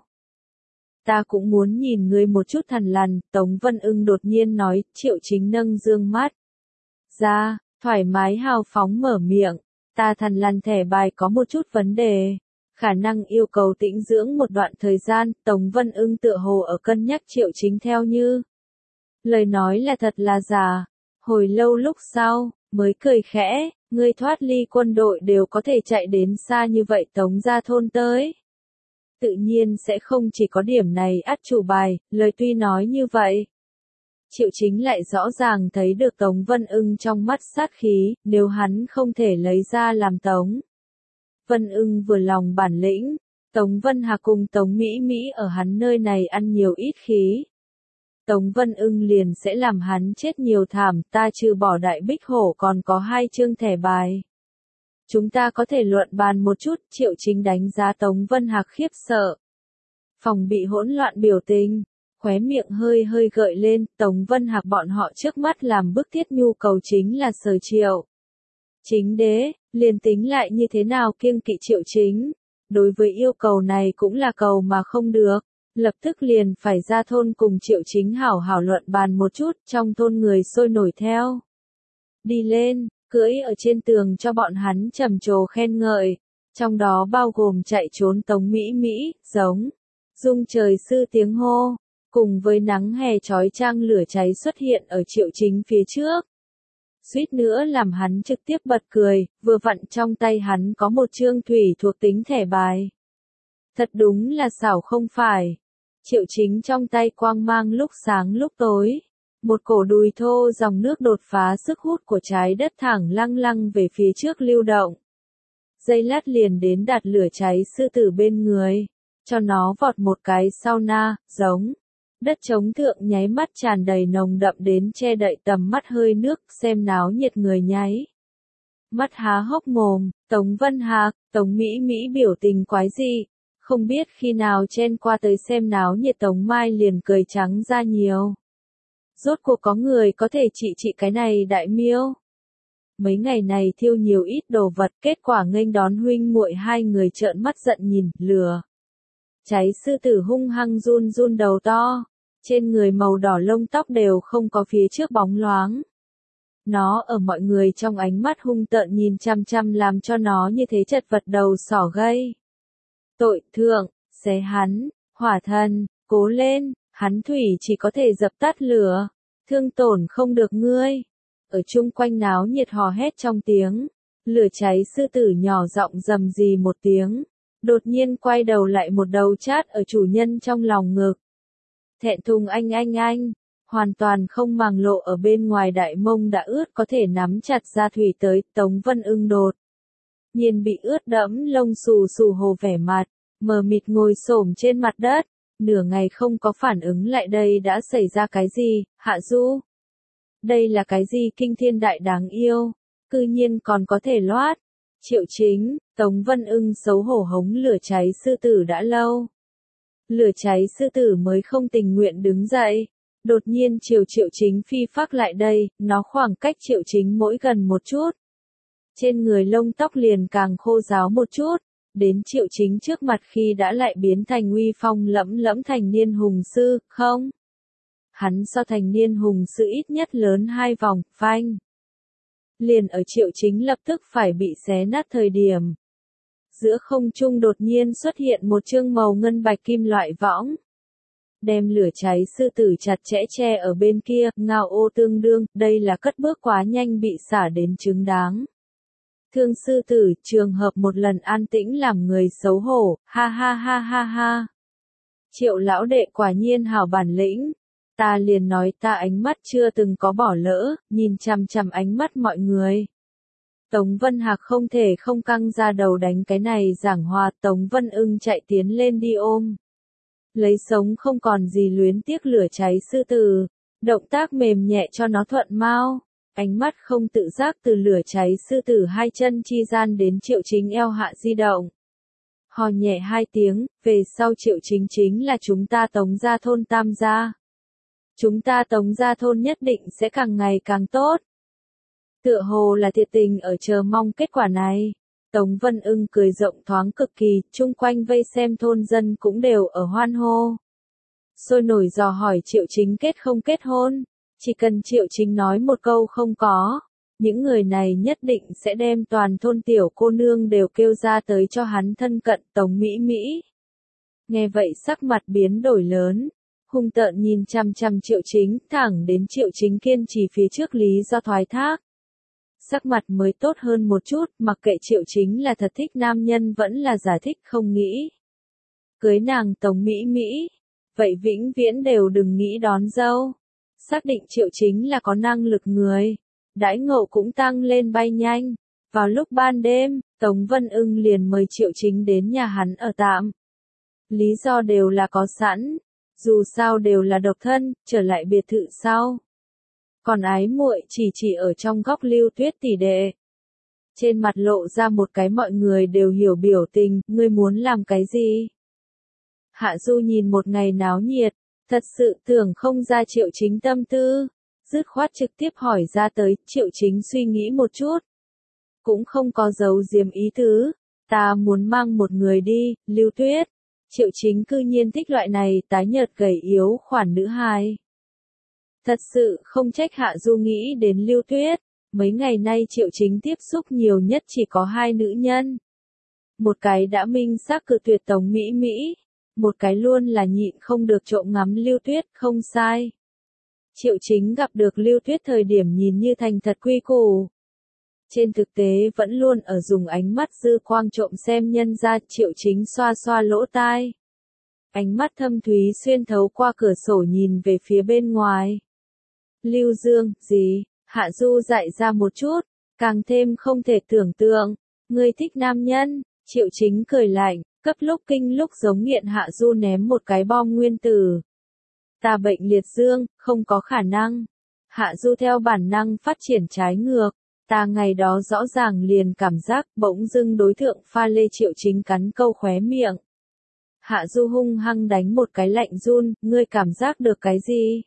Ta cũng muốn nhìn ngươi một chút thằn lằn, Tống Vân Ưng đột nhiên nói, Triệu Chính nâng dương mắt. Ra, thoải mái hào phóng mở miệng. Ta thằn lằn thẻ bài có một chút vấn đề, khả năng yêu cầu tĩnh dưỡng một đoạn thời gian, Tống Vân Ưng tựa hồ ở cân nhắc Triệu Chính theo như. Lời nói là thật là giả, hồi lâu lúc sau, mới cười khẽ, ngươi thoát ly quân đội đều có thể chạy đến xa như vậy Tống gia thôn tới. Tự nhiên sẽ không chỉ có điểm này át chủ bài, lời tuy nói như vậy. Triệu Chính lại rõ ràng thấy được Tống Vân Ưng trong mắt sát khí, nếu hắn không thể lấy ra làm Tống Vân Ưng vừa lòng bản lĩnh, Tống Vân Hạc cùng Tống Mỹ Mỹ ở hắn nơi này ăn nhiều ít khí. Tống Vân Ưng liền sẽ làm hắn chết nhiều thảm, ta trừ bỏ đại bích hổ còn có 2 chương thẻ bài. Chúng ta có thể luận bàn một chút, Triệu Chính đánh giá Tống Vân Hạc khiếp sợ. Phòng bị hỗn loạn biểu tình. Khóe miệng hơi hơi gợi lên, Tống Vân Hạc bọn họ trước mắt làm bức thiết nhu cầu chính là Sở Triệu. Chính đế, liền tính lại như thế nào kiêng kỵ Triệu Chính. Đối với yêu cầu này cũng là cầu mà không được, lập tức liền phải ra thôn cùng Triệu Chính hảo hảo luận bàn một chút, trong thôn người sôi nổi theo. Đi lên, cưỡi ở trên tường cho bọn hắn trầm trồ khen ngợi, trong đó bao gồm chạy trốn Tống Mỹ Mỹ, giống, rung trời sư tiếng hô. Cùng với nắng hè chói chang lửa cháy xuất hiện ở Triệu Chính phía trước. Suýt nữa làm hắn trực tiếp bật cười, vừa vặn trong tay hắn có một chương thủy thuộc tính thẻ bài. Thật đúng là xảo không phải. Triệu Chính trong tay quang mang lúc sáng lúc tối. Một cổ đùi thô dòng nước đột phá sức hút của trái đất thẳng lăng lăng về phía trước lưu động. Giây lát liền đến đạt lửa cháy sư tử bên người. Cho nó vọt một cái sauna, giống. Đất trống thượng nháy mắt tràn đầy nồng đậm đến che đậy tầm mắt hơi nước, xem náo nhiệt người nháy. Mắt há hốc mồm, Tống Vân Hạc, Tống Mỹ Mỹ biểu tình quái dị, không biết khi nào chen qua tới xem náo nhiệt Tống Mai liền cười trắng ra nhiều. Rốt cuộc có người có thể trị cái này đại miêu. Mấy ngày này thiêu nhiều ít đồ vật, kết quả nghênh đón huynh muội 2 người trợn mắt giận nhìn, lừa. Cháy sư tử hung hăng run run đầu to. Trên người màu đỏ lông tóc đều không có phía trước bóng loáng. Nó ở mọi người trong ánh mắt hung tợn nhìn chăm chăm làm cho nó như thế chật vật đầu sỏ gây. Tội thượng, xé hắn, hỏa thần, cố lên, hắn thủy chỉ có thể dập tắt lửa, thương tổn không được ngươi. Ở chung quanh náo nhiệt hò hét trong tiếng, Lửa cháy sư tử nhỏ giọng rầm rì một tiếng. Đột nhiên quay đầu lại một đầu chát ở chủ nhân trong lòng ngực. Thẹn thùng anh. Hoàn toàn không màng lộ ở bên ngoài đại mông đã ướt có thể nắm chặt ra thủy tới, Tống Vân Ưng đột nhiên bị ướt đẫm lông xù xù hồ vẻ mặt, mờ mịt ngồi xổm trên mặt đất, nửa ngày không có phản ứng lại đây đã xảy ra cái gì, Hạ Du? Đây là cái gì kinh thiên đại đáng yêu, cư nhiên còn có thể loát. Triệu Chính, Tống Vân Ưng xấu hổ hống lửa cháy sư tử đã lâu. Lửa cháy sư tử mới không tình nguyện đứng dậy. Đột nhiên Triệu Chính phi phác lại đây, nó khoảng cách Triệu Chính mỗi gần một chút. Trên người lông tóc liền càng khô ráo một chút, đến Triệu Chính trước mặt khi đã lại biến thành uy phong lẫm lẫm thành niên hùng sư, không? Hắn so thành niên hùng sư ít nhất lớn 2 vòng, phanh. Liền ở Triệu Chính lập tức phải bị xé nát thời điểm. Giữa không trung đột nhiên xuất hiện một chương màu ngân bạch kim loại võng. Đem lửa cháy sư tử chặt chẽ che ở bên kia, ngao ô tương đương, đây là cất bước quá nhanh bị xả đến chứng đáng. Thương sư tử, trường hợp một lần an tĩnh làm người xấu hổ, ha. Triệu lão đệ quả nhiên hảo bản lĩnh. Ta liền nói ta ánh mắt chưa từng có bỏ lỡ, nhìn chằm chằm ánh mắt mọi người. Tống Vân Hạc không thể không căng ra đầu đánh cái này giảng hòa, Tống Vân Ưng chạy tiến lên đi ôm. Lấy sống không còn gì luyến tiếc lửa cháy sư tử, động tác mềm nhẹ cho nó thuận mau. Ánh mắt không tự giác từ lửa cháy sư tử 2 chân chi gian đến Triệu Chính eo hạ di động. Hò nhẹ 2 tiếng, về sau Triệu Chính chính là chúng ta Tống gia thôn Tam gia. Chúng ta Tống gia thôn nhất định sẽ càng ngày càng tốt. Tựa hồ là thiệt tình ở chờ mong kết quả này. Tống Vân Ưng cười rộng thoáng cực kỳ, chung quanh vây xem thôn dân cũng đều ở hoan hô. Sôi nổi dò hỏi Triệu Chính kết không kết hôn. Chỉ cần Triệu Chính nói một câu không có, những người này nhất định sẽ đem toàn thôn tiểu cô nương đều kêu ra tới cho hắn thân cận Tống Mỹ. Nghe vậy sắc mặt biến đổi lớn, hung tợn nhìn chằm chằm Triệu Chính, thẳng đến Triệu Chính kiên trì phía trước lý do thoái thác. Sắc mặt mới tốt hơn một chút, mặc kệ Triệu Chính là thật thích nam nhân vẫn là giả thích không nghĩ. Cưới nàng Tống Mỹ, vậy vĩnh viễn đều đừng nghĩ đón dâu. Xác định Triệu Chính là có năng lực người, đãi ngộ cũng tăng lên bay nhanh. Vào lúc ban đêm, Tống Vân Ưng liền mời Triệu Chính đến nhà hắn ở tạm. Lý do đều là có sẵn, dù sao đều là độc thân, trở lại biệt thự sau. Còn ái muội chỉ ở trong góc Lưu Tuyết tỷ đệ. Trên mặt lộ ra một cái mọi người đều hiểu biểu tình, ngươi muốn làm cái gì? Hạ Du nhìn một ngày náo nhiệt, thật sự tưởng không ra Triệu Chính tâm tư, dứt khoát trực tiếp hỏi ra tới, Triệu Chính suy nghĩ một chút. Cũng không có giấu giếm ý tứ, ta muốn mang một người đi, Lưu Tuyết. Triệu Chính cư nhiên thích loại này tái nhợt gầy yếu khoản nữ hài. Thật sự không trách Hạ Du nghĩ đến Lưu Tuyết, mấy ngày nay Triệu Chính tiếp xúc nhiều nhất chỉ có 2 nữ nhân. Một cái đã minh xác cự tuyệt Tống Mỹ, một cái luôn là nhịn không được trộm ngắm Lưu Tuyết, không sai. Triệu Chính gặp được Lưu Tuyết thời điểm nhìn như thành thật quy củ. Trên thực tế vẫn luôn ở dùng ánh mắt dư quang trộm xem nhân ra, Triệu Chính xoa xoa lỗ tai. Ánh mắt thâm thúy xuyên thấu qua cửa sổ nhìn về phía bên ngoài. Lưu Dương, gì? Hạ Du dạy ra một chút, càng thêm không thể tưởng tượng. Ngươi thích nam nhân, Triệu Chính cười lạnh, cấp lúc kinh lúc giống nghiện. Hạ Du ném một cái bom nguyên tử. Ta bệnh liệt dương, không có khả năng. Hạ Du theo bản năng phát triển trái ngược. Ta ngày đó rõ ràng liền cảm giác bỗng dưng đối tượng pha lê. Triệu Chính cắn câu khóe miệng. Hạ Du hung hăng đánh một cái lạnh run, ngươi cảm giác được cái gì?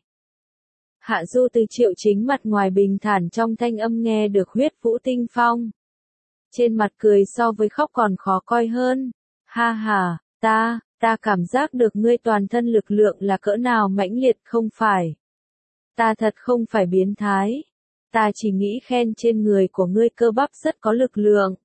Hạ Du từ Triệu Chính mặt ngoài bình thản trong thanh âm nghe được huyết vũ tinh phong. Trên mặt cười so với khóc còn khó coi hơn. Ha, ta cảm giác được ngươi toàn thân lực lượng là cỡ nào mãnh liệt không phải. Ta thật không phải biến thái. Ta chỉ nghĩ khen trên người của ngươi cơ bắp rất có lực lượng.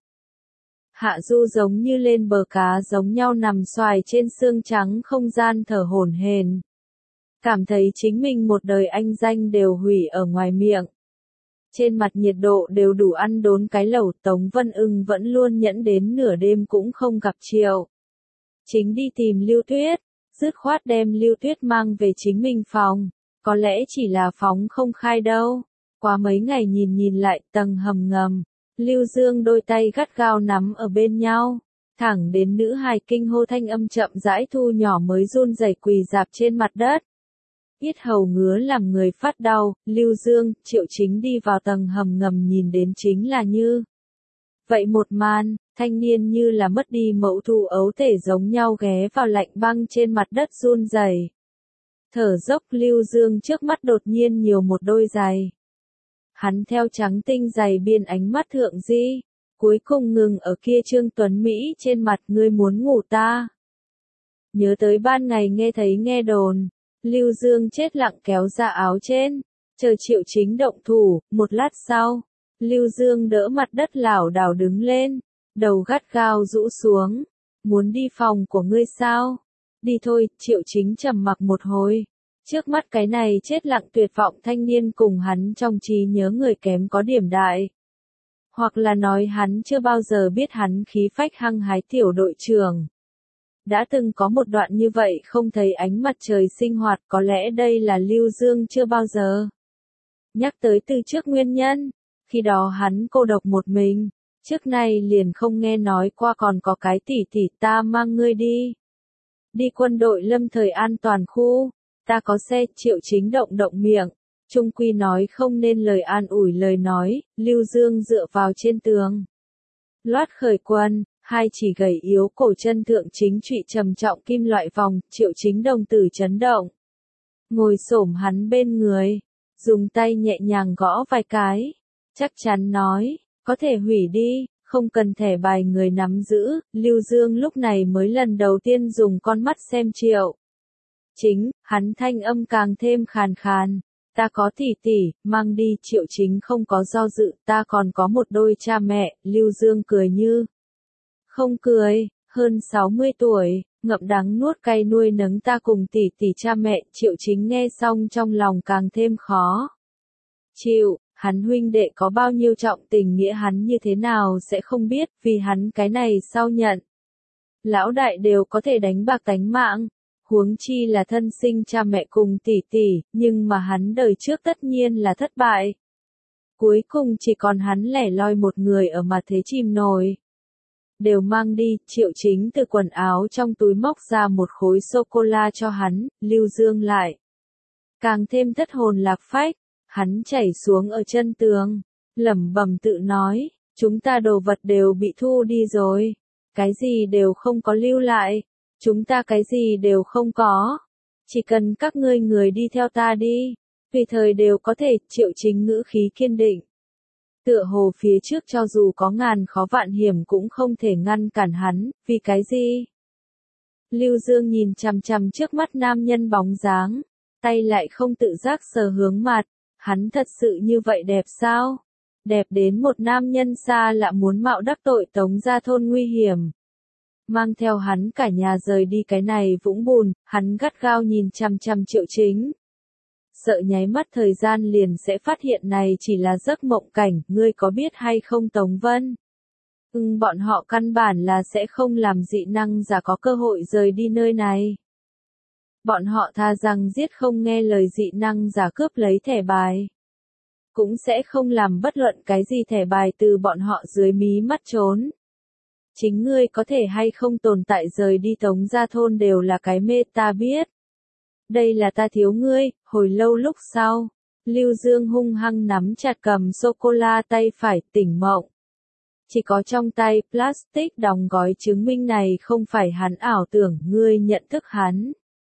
Hạ Du giống như lên bờ cá giống nhau nằm xoài trên xương trắng không gian thở hổn hển. Cảm thấy chính mình một đời anh danh đều hủy ở ngoài miệng. Trên mặt nhiệt độ đều đủ ăn đốn cái lẩu. Tống Vân Ưng vẫn luôn nhẫn đến nửa đêm cũng không gặp Triệu Chính đi tìm Lưu Tuyết, dứt khoát đem Lưu Tuyết mang về chính mình phòng. Có lẽ chỉ là phóng không khai đâu. Qua mấy ngày nhìn lại tầng hầm ngầm, Lưu Dương đôi tay gắt gao nắm ở bên nhau, thẳng đến nữ hài kinh hô thanh âm chậm rãi thu nhỏ mới run rẩy quỳ rạp trên mặt đất. Yết hầu ngứa làm người phát đau, Lưu Dương, Triệu Chính đi vào tầng hầm ngầm nhìn đến chính là như vậy một màn, thanh niên như là mất đi mẫu thù ấu thể giống nhau ghé vào lạnh băng trên mặt đất run rẩy. Thở dốc Lưu Dương trước mắt đột nhiên nhiều một đôi giày. Hắn theo trắng tinh giày biên ánh mắt thượng di, cuối cùng ngừng ở kia Trương Tuấn Mỹ trên mặt ngươi muốn ngủ ta. Nhớ tới ban ngày nghe thấy nghe đồn, Lưu Dương chết lặng kéo ra áo trên, chờ Triệu Chính động thủ, một lát sau, Lưu Dương đỡ mặt đất lảo đảo đứng lên, đầu gắt gao rũ xuống, muốn đi phòng của ngươi sao? Đi thôi, Triệu Chính trầm mặc một hồi. Trước mắt cái này chết lặng tuyệt vọng thanh niên cùng hắn trong trí nhớ người kém có điểm đại. Hoặc là nói hắn chưa bao giờ biết hắn khí phách hăng hái tiểu đội trưởng. Đã từng có một đoạn như vậy không thấy ánh mặt trời sinh hoạt, có lẽ đây là Lưu Dương chưa bao giờ. Nhắc tới từ trước nguyên nhân, khi đó hắn cô độc một mình, trước nay liền không nghe nói qua còn có cái tỷ tỷ ta mang ngươi đi. Đi quân đội lâm thời an toàn khu, ta có xe. Triệu Chính động miệng, trung quy nói không nên lời an ủi lời nói, Lưu Dương dựa vào trên tường. Loát khởi quần, hai chỉ gầy yếu cổ chân thượng chính trụy trầm trọng kim loại vòng, Triệu Chính đồng tử chấn động. Ngồi xổm hắn bên người, dùng tay nhẹ nhàng gõ vài cái, chắc chắn nói, có thể hủy đi, không cần thẻ bài người nắm giữ. Lưu Dương lúc này mới lần đầu tiên dùng con mắt xem Triệu Chính, hắn thanh âm càng thêm khàn khàn. Ta có tỷ tỷ, mang đi. Triệu Chính không có do dự, ta còn có một đôi cha mẹ. Lưu Dương cười như không cười, hơn 60 tuổi, ngậm đắng nuốt cay nuôi nấng ta cùng tỷ tỷ cha mẹ. Triệu Chính nghe xong trong lòng càng thêm khó chịu, hắn huynh đệ có bao nhiêu trọng tình nghĩa hắn như thế nào sẽ không biết, vì hắn cái này sau nhận. Lão đại đều có thể đánh bạc tánh mạng, huống chi là thân sinh cha mẹ cùng tỷ tỷ, nhưng mà hắn đời trước tất nhiên là thất bại. Cuối cùng chỉ còn hắn lẻ loi một người ở mà thế chìm nổi. Đều mang đi. Triệu Chính từ quần áo trong túi móc ra một khối sô-cô-la cho hắn. Lưu Dương lại càng thêm thất hồn lạc phách, hắn chảy xuống ở chân tường, lẩm bẩm tự nói, chúng ta đồ vật đều bị thu đi rồi, cái gì đều không có lưu lại, chúng ta cái gì đều không có, chỉ cần các ngươi người đi theo ta đi, tùy thời đều có thể. Triệu Chính ngữ khí kiên định. Tựa hồ phía trước cho dù có ngàn khó vạn hiểm cũng không thể ngăn cản hắn, vì cái gì? Lưu Dương nhìn chằm chằm trước mắt nam nhân bóng dáng, tay lại không tự giác sờ hướng mặt, hắn thật sự như vậy đẹp sao? Đẹp đến một nam nhân xa lạ muốn mạo đắc tội Tống gia thôn nguy hiểm. Mang theo hắn cả nhà rời đi cái này vũng bùn, hắn gắt gao nhìn chằm chằm Triệu Chính. Sợ nháy mắt thời gian liền sẽ phát hiện này chỉ là giấc mộng cảnh, ngươi có biết hay không Tống Vân? Bọn họ căn bản là sẽ không làm dị năng giả có cơ hội rời đi nơi này. Bọn họ tha rằng giết không nghe lời dị năng giả cướp lấy thẻ bài. Cũng sẽ không làm bất luận cái gì thẻ bài từ bọn họ dưới mí mắt trốn. Chính ngươi có thể hay không tồn tại rời đi Tống gia thôn đều là cái mê ta biết. Đây là ta thiếu ngươi. Hồi lâu lúc sau, Lưu Dương hung hăng nắm chặt cầm sô-cô-la tay phải, tỉnh mộng. Chỉ có trong tay plastic đóng gói chứng minh này không phải hắn ảo tưởng, ngươi nhận thức hắn.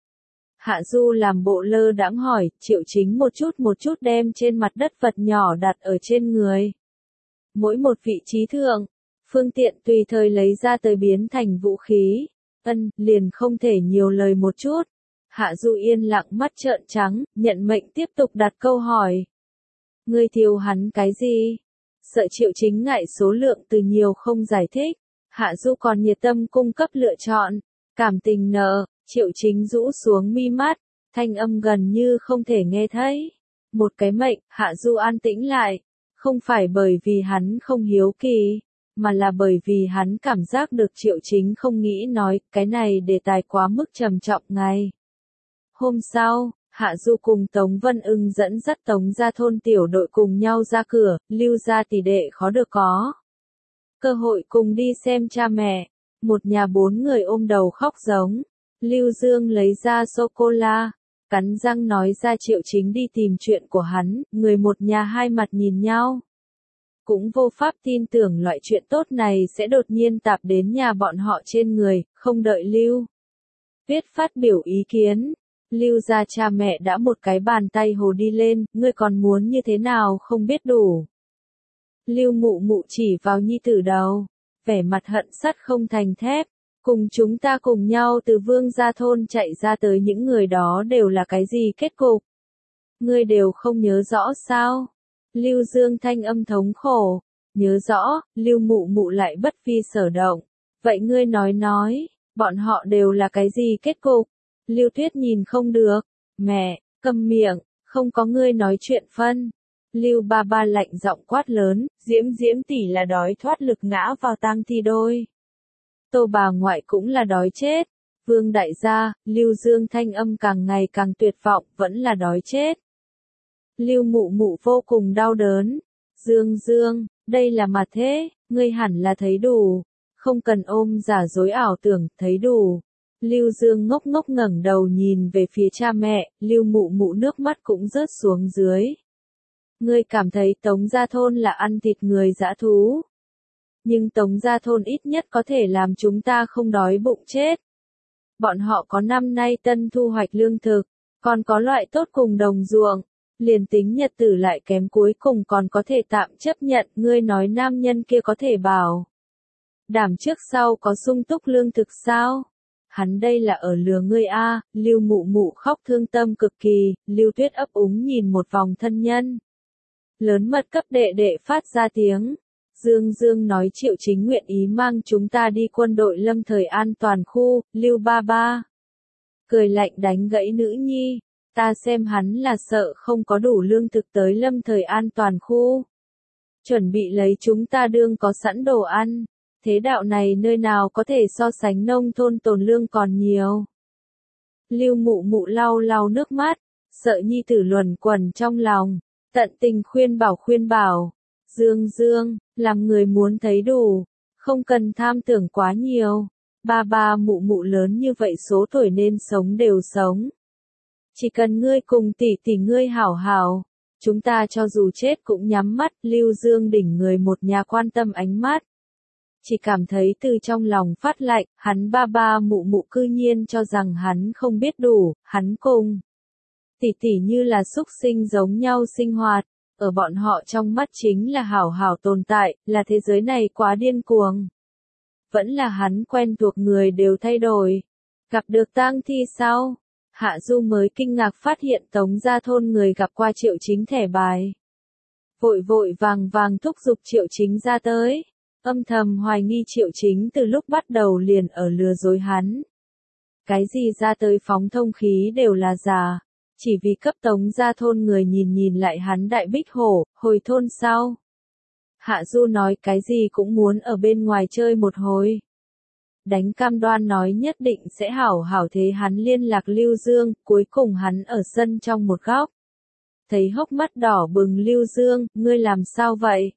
Hạ Du làm bộ lơ đãng hỏi. Triệu Chính một chút đem trên mặt đất vật nhỏ đặt ở trên người. Mỗi một vị trí thượng, phương tiện tùy thời lấy ra tới biến thành vũ khí. Liền không thể nhiều lời một chút. Hạ Du yên lặng mắt trợn trắng, nhận mệnh tiếp tục đặt câu hỏi. Ngươi thiếu hắn cái gì? Sợ Triệu Chính ngại số lượng từ nhiều không giải thích. Hạ Du còn nhiệt tâm cung cấp lựa chọn. Cảm tình nợ. Triệu Chính rũ xuống mi mắt, thanh âm gần như không thể nghe thấy. Một cái mệnh. Hạ Du an tĩnh lại. Không phải bởi vì hắn không hiếu kỳ, mà là bởi vì hắn cảm giác được Triệu Chính không nghĩ nói, cái này đề tài quá mức trầm trọng ngay. Hôm sau, Hạ Du cùng Tống Vân Ưng dẫn dắt Tống gia thôn tiểu đội cùng nhau ra cửa, Lưu gia tỷ đệ khó được có cơ hội cùng đi xem cha mẹ. Một nhà 4 người ôm đầu khóc giống. Lưu Dương lấy ra sô-cô-la, cắn răng nói ra Triệu Chính đi tìm chuyện của hắn, người một nhà hai mặt nhìn nhau. Cũng vô pháp tin tưởng loại chuyện tốt này sẽ đột nhiên tạp đến nhà bọn họ trên người, không đợi Lưu Viết phát biểu ý kiến. Lưu gia cha mẹ đã một cái bàn tay hồ đi lên, ngươi còn muốn như thế nào không biết đủ. Lưu Mụ Mụ chỉ vào nhi tử đầu, vẻ mặt hận sắt không thành thép, cùng chúng ta cùng nhau từ Vương gia thôn chạy ra tới những người đó đều là cái gì kết cục? Ngươi đều không nhớ rõ sao? Lưu Dương thanh âm thống khổ, nhớ rõ, Lưu Mụ Mụ lại bất vi sở động. Vậy ngươi nói, bọn họ đều là cái gì kết cục? Lưu Tuyết nhìn không được, mẹ, câm miệng, không có ngươi nói chuyện phân. Lưu ba ba lạnh giọng quát lớn, Diễm tỷ là đói thoát lực ngã vào tang thi đôi. Tô bà ngoại cũng là đói chết. Vương đại gia, Lưu Dương thanh âm càng ngày càng tuyệt vọng, vẫn là đói chết. Lưu Mụ Mụ vô cùng đau đớn. Dương, đây là mà thế, ngươi hẳn là thấy đủ. Không cần ôm giả dối ảo tưởng, thấy đủ. Lưu Dương ngốc ngốc ngẩng đầu nhìn về phía cha mẹ, Lưu Mụ Mụ nước mắt cũng rớt xuống dưới. Ngươi cảm thấy Tống gia thôn là ăn thịt người dã thú. Nhưng Tống gia thôn ít nhất có thể làm chúng ta không đói bụng chết. Bọn họ có năm nay tân thu hoạch lương thực, còn có loại tốt cùng đồng ruộng. Liền tính nhật tử lại kém cuối cùng còn có thể tạm chấp nhận, ngươi nói nam nhân kia có thể bảo. Đảm trước sau có sung túc lương thực sao? Hắn đây là ở lừa ngươi a. Lưu Mụ Mụ khóc thương tâm cực kỳ, Lưu Tuyết ấp úng nhìn một vòng thân nhân. Lớn mật cấp đệ đệ phát ra tiếng. Dương nói Triệu Chính nguyện ý mang chúng ta đi quân đội lâm thời an toàn khu, Lưu ba ba. Cười lạnh đánh gãy nữ nhi, ta xem hắn là sợ không có đủ lương thực tới lâm thời an toàn khu. Chuẩn bị lấy chúng ta đương có sẵn đồ ăn, thế đạo này nơi nào có thể so sánh nông thôn tồn lương còn nhiều. Lưu Mụ Mụ lau nước mắt, sợ nhi tử luẩn quẩn trong lòng, tận tình khuyên bảo. Dương, làm người muốn thấy đủ, không cần tham tưởng quá nhiều. Ba Mụ Mụ lớn như vậy số tuổi nên sống đều sống. Chỉ cần ngươi cùng tỷ ngươi hảo, chúng ta cho dù chết cũng nhắm mắt. Lưu Dương đỉnh người một nhà quan tâm ánh mắt. Chỉ cảm thấy từ trong lòng phát lạnh, hắn ba Mụ Mụ cư nhiên cho rằng hắn không biết đủ, hắn cùng tỷ như là súc sinh giống nhau sinh hoạt. Ở bọn họ trong mắt chính là hảo tồn tại, là thế giới này quá điên cuồng. Vẫn là hắn quen thuộc người đều thay đổi. Gặp được tang thi sau, Hạ Du mới kinh ngạc phát hiện Tống gia thôn người gặp qua Triệu Chính thẻ bài. Vội vàng thúc giục Triệu Chính ra tới. Âm thầm hoài nghi Triệu Chính từ lúc bắt đầu liền ở lừa dối hắn. Cái gì ra tới phóng thông khí đều là giả. Chỉ vì cấp Tống gia thôn người nhìn lại hắn đại bích hổ, hồi thôn sau. Hạ Du nói cái gì cũng muốn ở bên ngoài chơi một hồi. Đánh cam đoan nói nhất định sẽ hảo thế hắn liên lạc Lưu Dương, cuối cùng hắn ở sân trong một góc. Thấy hốc mắt đỏ bừng Lưu Dương, ngươi làm sao vậy?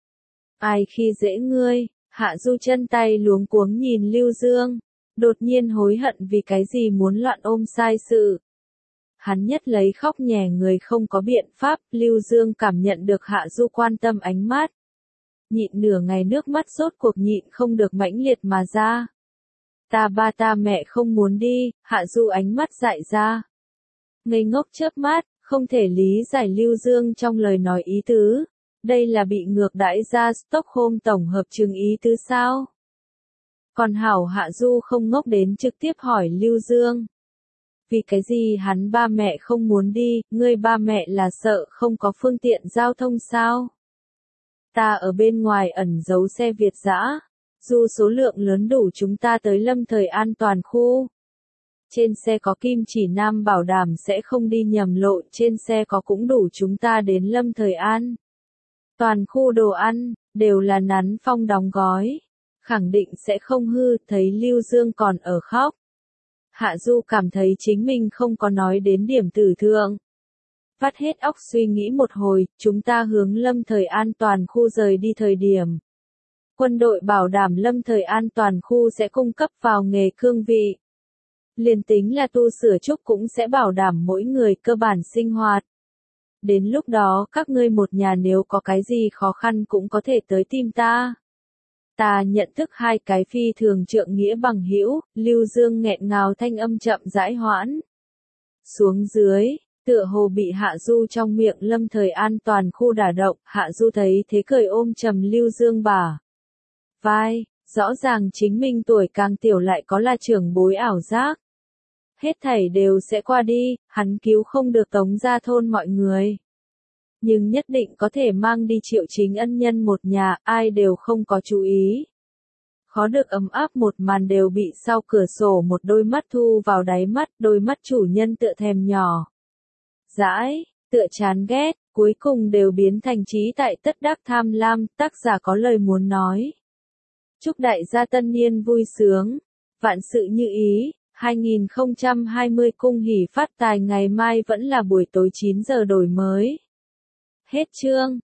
Ai khi dễ ngươi? Hạ Du chân tay luống cuống nhìn Lưu Dương, đột nhiên hối hận vì cái gì muốn loạn ôm sai sự. Hắn nhất lấy khóc nhè người không có biện pháp, Lưu Dương cảm nhận được Hạ Du quan tâm ánh mắt. Nhịn nửa ngày nước mắt rốt cuộc nhịn không được mãnh liệt mà ra. Ta ba ta mẹ không muốn đi, Hạ Du ánh mắt dại ra. Ngây ngốc chớp mắt, không thể lý giải Lưu Dương trong lời nói ý tứ. Đây là bị ngược đãi ra Stockholm tổng hợp trường ý tứ sao? Còn hảo Hạ Du không ngốc đến trực tiếp hỏi Lưu Dương. Vì cái gì hắn ba mẹ không muốn đi, ngươi ba mẹ là sợ không có phương tiện giao thông sao? Ta ở bên ngoài ẩn giấu xe Việt dã, dù số lượng lớn đủ chúng ta tới lâm thời an toàn khu. Trên xe có kim chỉ nam bảo đảm sẽ không đi nhầm lộ, trên xe có cũng đủ chúng ta đến lâm thời an Toàn khu đồ ăn, đều là Nắn Phong đóng gói. Khẳng định sẽ không hư, thấy Lưu Dương còn ở khóc. Hạ Du cảm thấy chính mình không có nói đến điểm tử thượng. Vắt hết óc suy nghĩ một hồi, chúng ta hướng Lâm Thời an toàn khu rời đi thời điểm. Quân đội bảo đảm Lâm Thời an toàn khu sẽ cung cấp vào nghề cương vị. Liền tính là tu sửa trúc cũng sẽ bảo đảm mỗi người cơ bản sinh hoạt. Đến lúc đó các ngươi một nhà nếu có cái gì khó khăn cũng có thể tới tìm ta. Ta nhận thức hai cái phi thường trượng nghĩa bằng hữu, Lưu Dương nghẹn ngào thanh âm chậm rãi hoãn. Xuống dưới, tựa hồ bị Hạ Du trong miệng Lâm Thời an toàn khu đả động, Hạ Du thấy thế cười ôm trầm Lưu Dương bả vai, rõ ràng chính mình tuổi càng tiểu lại có là trưởng bối ảo giác. Hết thảy đều sẽ qua đi, hắn cứu không được Tống gia thôn mọi người. Nhưng nhất định có thể mang đi Triệu Chính ân nhân một nhà, ai đều không có chú ý. Khó được ấm áp một màn đều bị sau cửa sổ một đôi mắt thu vào đáy mắt, đôi mắt chủ nhân tựa thèm nhỏ. Dãi, tựa chán ghét, cuối cùng đều biến thành trí tại tất đắc tham lam, tác giả có lời muốn nói. Chúc đại gia tân niên vui sướng, vạn sự như ý, 2020 cung hỷ phát tài ngày mai vẫn là buổi tối 9 giờ đổi mới. Hết chương.